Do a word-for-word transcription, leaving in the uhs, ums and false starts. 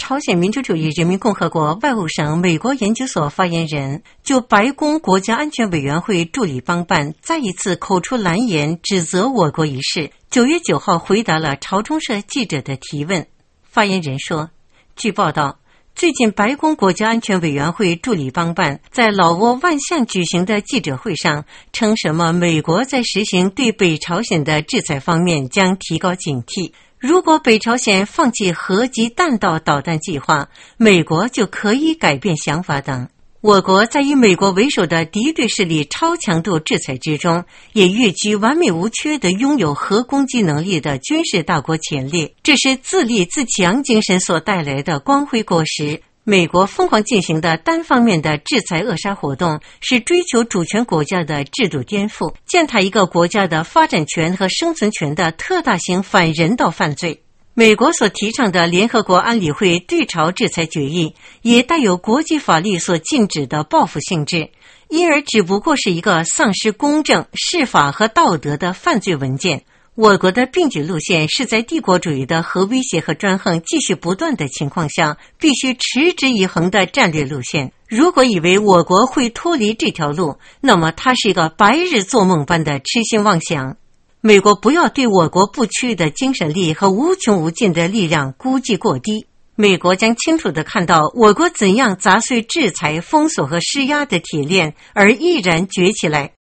朝鲜民主主义人民共和国外务省美国研究所发言人就白宫国家安全委员会助理帮办再一次口出蓝言指责我国一事，九月九号回答了朝中社记者的提问。发言人说，据报道，最近白宫国家安全委员会助理帮办在老挝万象举行的记者会上称，什么美国在实行对北朝鲜的制裁方面将提高警惕，如果北朝鲜放弃核及弹道导弹计划，美国就可以改变想法等。我国在以美国为首的敌对势力超强度制裁之中，也跃居完美无缺的拥有核攻击能力的军事大国前列，这是自立自强精神所带来的光辉果实。美国疯狂进行的单方面的制裁扼杀活动，是追求主权国家的制度颠覆，践踏一个国家的发展权和生存权的特大型反人道犯罪。美国所提倡的联合国安理会对朝制裁决议，也带有国际法律所禁止的报复性质，因而只不过是一个丧失公正、释法和道德的犯罪文件。我国的并举路线是在帝国主义的核威胁和专横继续不断的情况下，必须持之以恒的战略路线。如果以为我国会脱离这条路，那么它是一个白日做梦般的痴心妄想。美国不要对我国不屈的精神力和无穷无尽的力量估计过低。美国将清楚地看到我国怎样砸碎制裁、封锁和施压的铁链，而毅然崛起来。